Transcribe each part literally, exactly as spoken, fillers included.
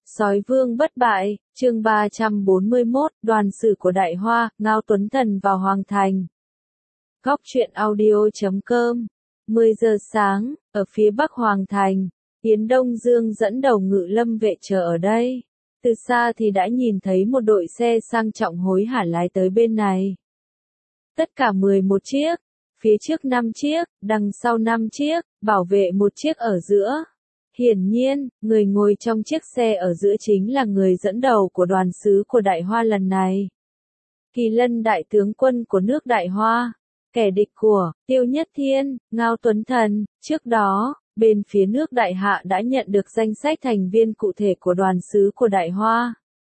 Sói vương bất bại, chương ba trăm bốn mươi mốt, đoàn sử của Đại Hoa, Ngao Tuấn Thần vào Hoàng Thành. Góc truyện audio chấm com. mười giờ sáng, ở phía bắc Hoàng Thành, Yến Đông Dương dẫn đầu ngự lâm vệ chờ ở đây. Từ xa thì đã nhìn thấy một đội xe sang trọng hối hả lái tới bên này. Tất cả mười một chiếc, phía trước năm chiếc, đằng sau năm chiếc, bảo vệ một chiếc ở giữa. Hiển nhiên, người ngồi trong chiếc xe ở giữa chính là người dẫn đầu của đoàn sứ của Đại Hoa lần này. Kỳ Lân đại tướng quân của nước Đại Hoa, kẻ địch của Tiêu Nhất Thiên, Ngao Tuấn Thần. Trước đó, bên phía nước Đại Hạ đã nhận được danh sách thành viên cụ thể của đoàn sứ của Đại Hoa.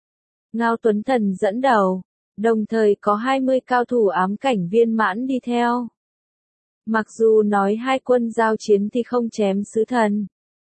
Ngao Tuấn Thần dẫn đầu, đồng thời có hai mươi cao thủ ám cảnh viên mãn đi theo. Mặc dù nói hai quân giao chiến thì không chém sứ thần,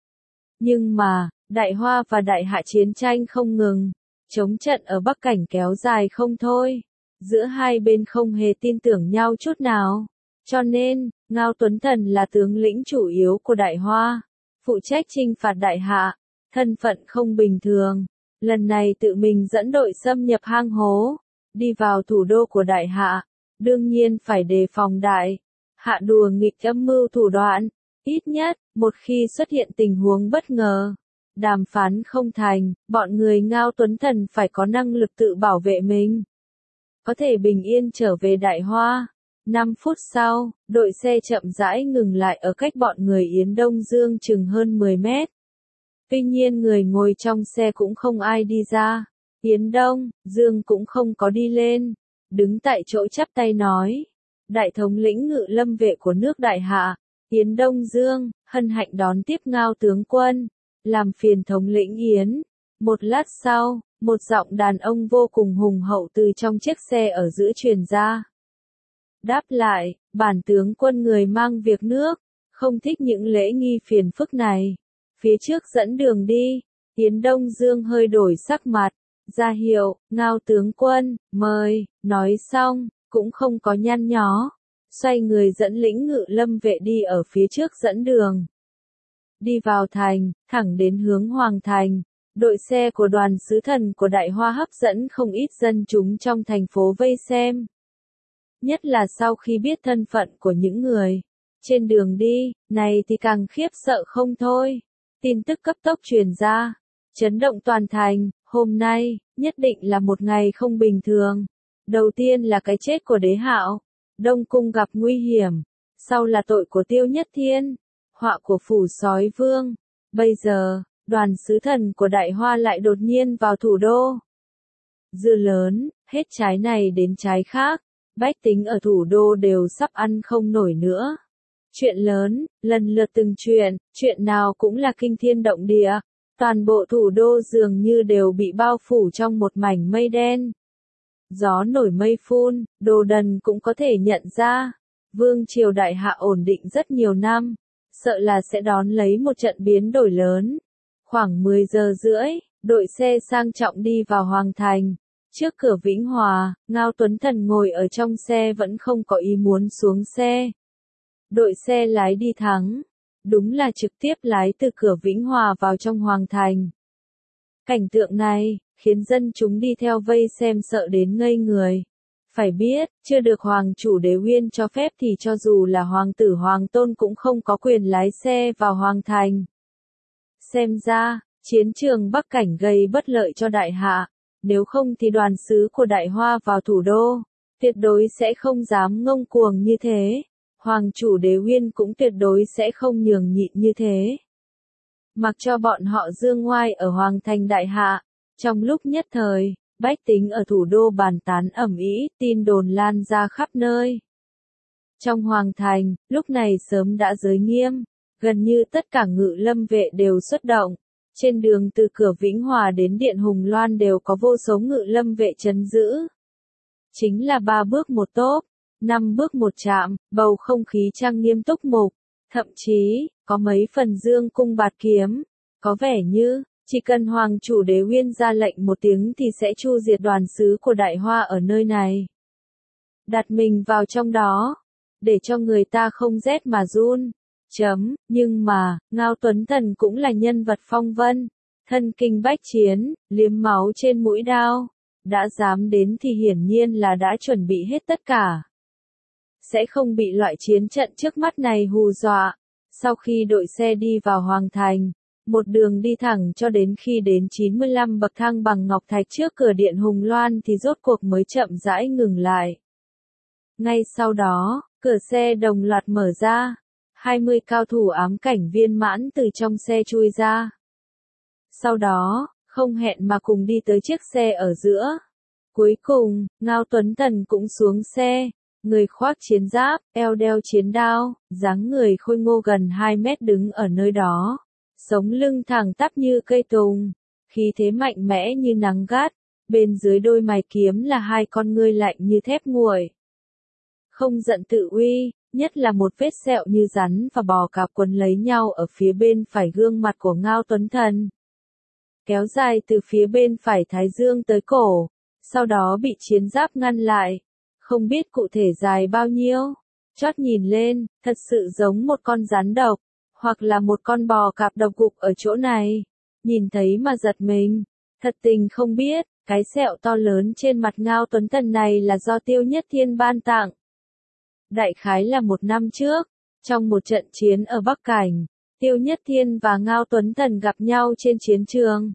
nhưng mà, Đại Hoa và Đại Hạ chiến tranh không ngừng, chống trận ở Bắc Cảnh kéo dài không thôi, giữa hai bên không hề tin tưởng nhau chút nào, cho nên, Ngao Tuấn Thần là tướng lĩnh chủ yếu của Đại Hoa, phụ trách chinh phạt Đại Hạ, thân phận không bình thường, lần này tự mình dẫn đội xâm nhập hang hố, đi vào thủ đô của Đại Hạ, đương nhiên phải đề phòng Đại Hạ đùa nghịch âm mưu thủ đoạn. Ít nhất, một khi xuất hiện tình huống bất ngờ, đàm phán không thành, bọn người Ngao Tuấn Thần phải có năng lực tự bảo vệ mình, có thể bình yên trở về Đại Hoa. năm phút sau, đội xe chậm rãi ngừng lại ở cách bọn người Yến Đông Dương chừng hơn mười mét. Tuy nhiên người ngồi trong xe cũng không ai đi ra, Yến Đông Dương cũng không có đi lên, đứng tại chỗ chắp tay nói, đại thống lĩnh ngự lâm vệ của nước Đại Hạ, Yến Đông Dương, hân hạnh đón tiếp Ngao tướng quân, làm phiền thống lĩnh Yến. Một lát sau, một giọng đàn ông vô cùng hùng hậu từ trong chiếc xe ở giữa truyền ra. Đáp lại, bản tướng quân người mang việc nước, không thích những lễ nghi phiền phức này. Phía trước dẫn đường đi, Yến Đông Dương hơi đổi sắc mặt, ra hiệu, Ngao tướng quân, mời, nói xong, cũng không có nhăn nhó. Xoay người dẫn lĩnh ngự lâm vệ đi ở phía trước dẫn đường. Đi vào thành, thẳng đến hướng Hoàng Thành, đội xe của đoàn sứ thần của Đại Hoa hấp dẫn không ít dân chúng trong thành phố vây xem. Nhất là sau khi biết thân phận của những người trên đường đi, này thì càng khiếp sợ không thôi. Tin tức cấp tốc truyền ra, chấn động toàn thành, hôm nay, nhất định là một ngày không bình thường. Đầu tiên là cái chết của Đế Hạo. Đông cung gặp nguy hiểm, sau là tội của Tiêu Nhất Thiên, họa của phủ sói vương. Bây giờ, đoàn sứ thần của Đại Hoa lại đột nhiên vào thủ đô. Dưa lớn, hết trái này đến trái khác, bách tính ở thủ đô đều sắp ăn không nổi nữa. Chuyện lớn, lần lượt từng chuyện, chuyện nào cũng là kinh thiên động địa. Toàn bộ thủ đô dường như đều bị bao phủ trong một mảnh mây đen. Gió nổi mây phun, Đồ Đần cũng có thể nhận ra, vương triều Đại Hạ ổn định rất nhiều năm, sợ là sẽ đón lấy một trận biến đổi lớn. Khoảng mười giờ rưỡi, đội xe sang trọng đi vào Hoàng Thành. Trước cửa Vĩnh Hòa, Ngao Tuấn Thần ngồi ở trong xe vẫn không có ý muốn xuống xe. Đội xe lái đi thắng, đúng là trực tiếp lái từ cửa Vĩnh Hòa vào trong Hoàng Thành. Cảnh tượng này khiến dân chúng đi theo vây xem sợ đến ngây người. Phải biết, chưa được Hoàng chủ Đế Uyên cho phép thì cho dù là Hoàng tử Hoàng tôn cũng không có quyền lái xe vào Hoàng Thành. Xem ra, chiến trường Bắc Cảnh gây bất lợi cho Đại Hạ, nếu không thì đoàn sứ của Đại Hoa vào thủ đô, tuyệt đối sẽ không dám ngông cuồng như thế. Hoàng chủ Đế Uyên cũng tuyệt đối sẽ không nhường nhịn như thế. Mặc cho bọn họ dương ngoai ở Hoàng Thành Đại Hạ. Trong lúc nhất thời, bách tính ở thủ đô bàn tán ầm ĩ, tin đồn lan ra khắp nơi. Trong Hoàng Thành, lúc này sớm đã giới nghiêm, gần như tất cả ngự lâm vệ đều xuất động. Trên đường từ cửa Vĩnh Hòa đến Điện Hùng Loan đều có vô số ngự lâm vệ trấn giữ. Chính là ba bước một tốp, năm bước một trạm, bầu không khí trang nghiêm túc mục, thậm chí, có mấy phần dương cung bạt kiếm, có vẻ như chỉ cần Hoàng chủ Đế Uyên ra lệnh một tiếng thì sẽ chu diệt đoàn sứ của Đại Hoa ở nơi này. Đặt mình vào trong đó, để cho người ta không rét mà run. Chấm, nhưng mà, Ngao Tuấn Thần cũng là nhân vật phong vân. thân kinh bách chiến, liếm máu trên mũi đao. Đã dám đến thì hiển nhiên là đã chuẩn bị hết tất cả. Sẽ không bị loại chiến trận trước mắt này hù dọa. Sau khi đội xe đi vào Hoàng Thành, một đường đi thẳng cho đến khi đến chín mươi lăm bậc thang bằng ngọc thạch trước cửa điện Hùng Loan thì rốt cuộc mới chậm rãi ngừng lại. Ngay sau đó, cửa xe đồng loạt mở ra, hai mươi cao thủ ám cảnh viên mãn từ trong xe chui ra. Sau đó, không hẹn mà cùng đi tới chiếc xe ở giữa. Cuối cùng, Ngao Tuấn Tần cũng xuống xe, người khoác chiến giáp, eo đeo chiến đao, dáng người khôi ngô gần hai mét đứng ở nơi đó. Sống lưng thẳng tắp như cây tùng, khí thế mạnh mẽ như nắng gắt, bên dưới đôi mày kiếm là hai con ngươi lạnh như thép nguội. Không giận tự uy, nhất là một vết sẹo như rắn và bò cạp quấn lấy nhau ở phía bên phải gương mặt của Ngao Tuấn Thần. Kéo dài từ phía bên phải thái dương tới cổ, sau đó bị chiến giáp ngăn lại. Không biết cụ thể dài bao nhiêu, chót nhìn lên, thật sự giống một con rắn độc, hoặc là một con bò cạp độc gục ở chỗ này. Nhìn thấy mà giật mình, thật tình không biết, cái sẹo to lớn trên mặt Ngao Tuấn Thần này là do Tiêu Nhất Thiên ban tặng. Đại khái là một năm trước, trong một trận chiến ở Bắc Cảnh, Tiêu Nhất Thiên và Ngao Tuấn Thần gặp nhau trên chiến trường.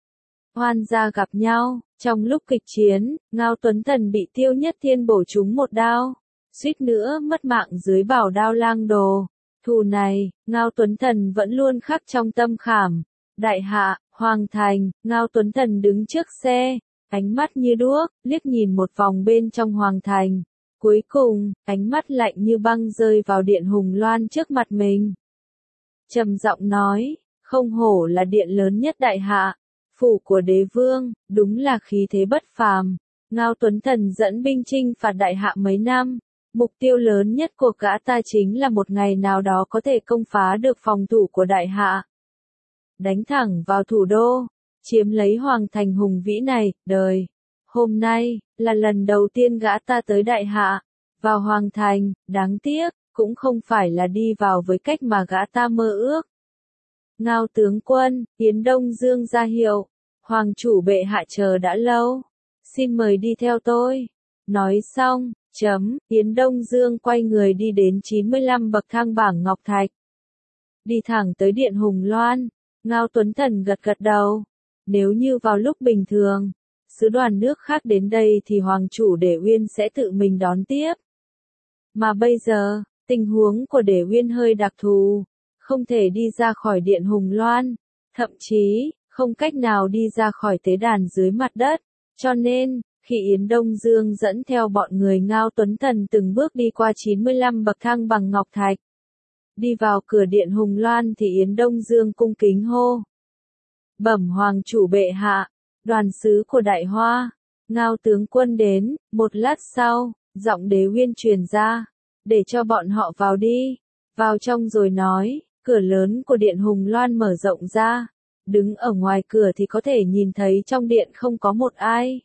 Oan gia gặp nhau, trong lúc kịch chiến, Ngao Tuấn Thần bị Tiêu Nhất Thiên bổ trúng một đao, suýt nữa mất mạng dưới bảo đao lang đồ. Thù này, Ngao Tuấn Thần vẫn luôn khắc trong tâm khảm. Đại hạ, Hoàng Thành, Ngao Tuấn Thần đứng trước xe, ánh mắt như đuốc, liếc nhìn một vòng bên trong Hoàng Thành. Cuối cùng, ánh mắt lạnh như băng rơi vào điện Hùng Loan trước mặt mình. Trầm giọng nói, không hổ là điện lớn nhất đại hạ, phủ của đế vương, đúng là khí thế bất phàm. Ngao Tuấn Thần dẫn binh chinh phạt đại hạ mấy năm, mục tiêu lớn nhất của gã ta chính là một ngày nào đó có thể công phá được phòng thủ của đại hạ. Đánh thẳng vào thủ đô, chiếm lấy Hoàng Thành hùng vĩ này, đời. Hôm nay, là lần đầu tiên gã ta tới đại hạ, vào Hoàng Thành, đáng tiếc, cũng không phải là đi vào với cách mà gã ta mơ ước. Ngao tướng quân, Yến Đông Dương ra hiệu, Hoàng chủ bệ hạ chờ đã lâu, xin mời đi theo tôi. Nói xong, chấm, Yến Đông Dương quay người đi đến chín mươi lăm bậc thang bảng ngọc thạch. Đi thẳng tới điện Hùng Loan, Ngao Tuấn Thần gật gật đầu. Nếu như vào lúc bình thường, sứ đoàn nước khác đến đây thì Hoàng chủ Để Uyên sẽ tự mình đón tiếp. Mà bây giờ, tình huống của Để Uyên hơi đặc thù, không thể đi ra khỏi điện Hùng Loan, thậm chí, không cách nào đi ra khỏi tế đàn dưới mặt đất, cho nên, khi Yến Đông Dương dẫn theo bọn người Ngao Tuấn Thần từng bước đi qua chín mươi lăm bậc thang bằng ngọc thạch, đi vào cửa điện Hùng Loan thì Yến Đông Dương cung kính hô. Bẩm Hoàng chủ bệ hạ, đoàn sứ của Đại Hoa, Ngao tướng quân đến. Một lát sau, giọng Đế Uyên truyền ra, để cho bọn họ vào đi. Vào trong rồi nói, cửa lớn của điện Hùng Loan mở rộng ra, đứng ở ngoài cửa thì có thể nhìn thấy trong điện không có một ai.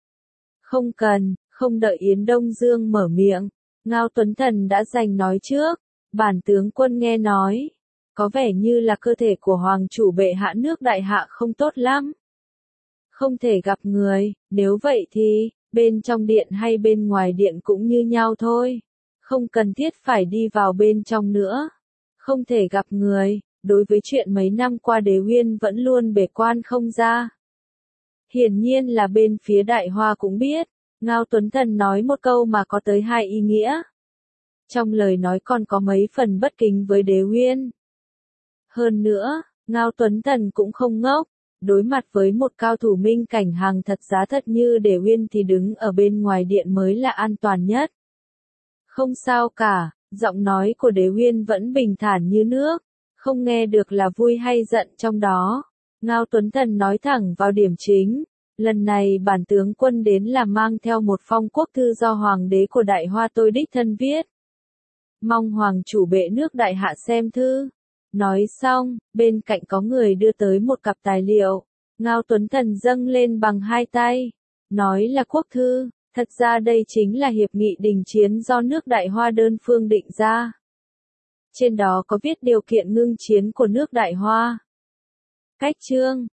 Không cần, không đợi Yến Đông Dương mở miệng, Ngao Tuấn Thần đã giành nói trước. Bản tướng quân nghe nói, có vẻ như là cơ thể của Hoàng chủ bệ hạ nước đại hạ không tốt lắm. Không thể gặp người, nếu vậy thì, bên trong điện hay bên ngoài điện cũng như nhau thôi. Không cần thiết phải đi vào bên trong nữa. Không thể gặp người, đối với chuyện mấy năm qua Đế Uyên vẫn luôn bế quan không ra. Hiển nhiên là bên phía Đại Hoa cũng biết, Ngao Tuấn Thần nói một câu mà có tới hai ý nghĩa. Trong lời nói còn có mấy phần bất kính với Đế Uyên. Hơn nữa, Ngao Tuấn Thần cũng không ngốc, đối mặt với một cao thủ minh cảnh hàng thật giá thật như Đế Uyên thì đứng ở bên ngoài điện mới là an toàn nhất. Không sao cả, giọng nói của Đế Uyên vẫn bình thản như nước, không nghe được là vui hay giận trong đó. Ngao Tuấn Thần nói thẳng vào điểm chính, lần này bản tướng quân đến là mang theo một phong quốc thư do Hoàng đế của Đại Hoa tôi đích thân viết. Mong Hoàng chủ bệ nước đại hạ xem thư. Nói xong, bên cạnh có người đưa tới một cặp tài liệu. Ngao Tuấn Thần dâng lên bằng hai tay. Nói là quốc thư, thật ra đây chính là hiệp nghị đình chiến do nước Đại Hoa đơn phương định ra. Trên đó có viết điều kiện ngưng chiến của nước Đại Hoa. Cách chương,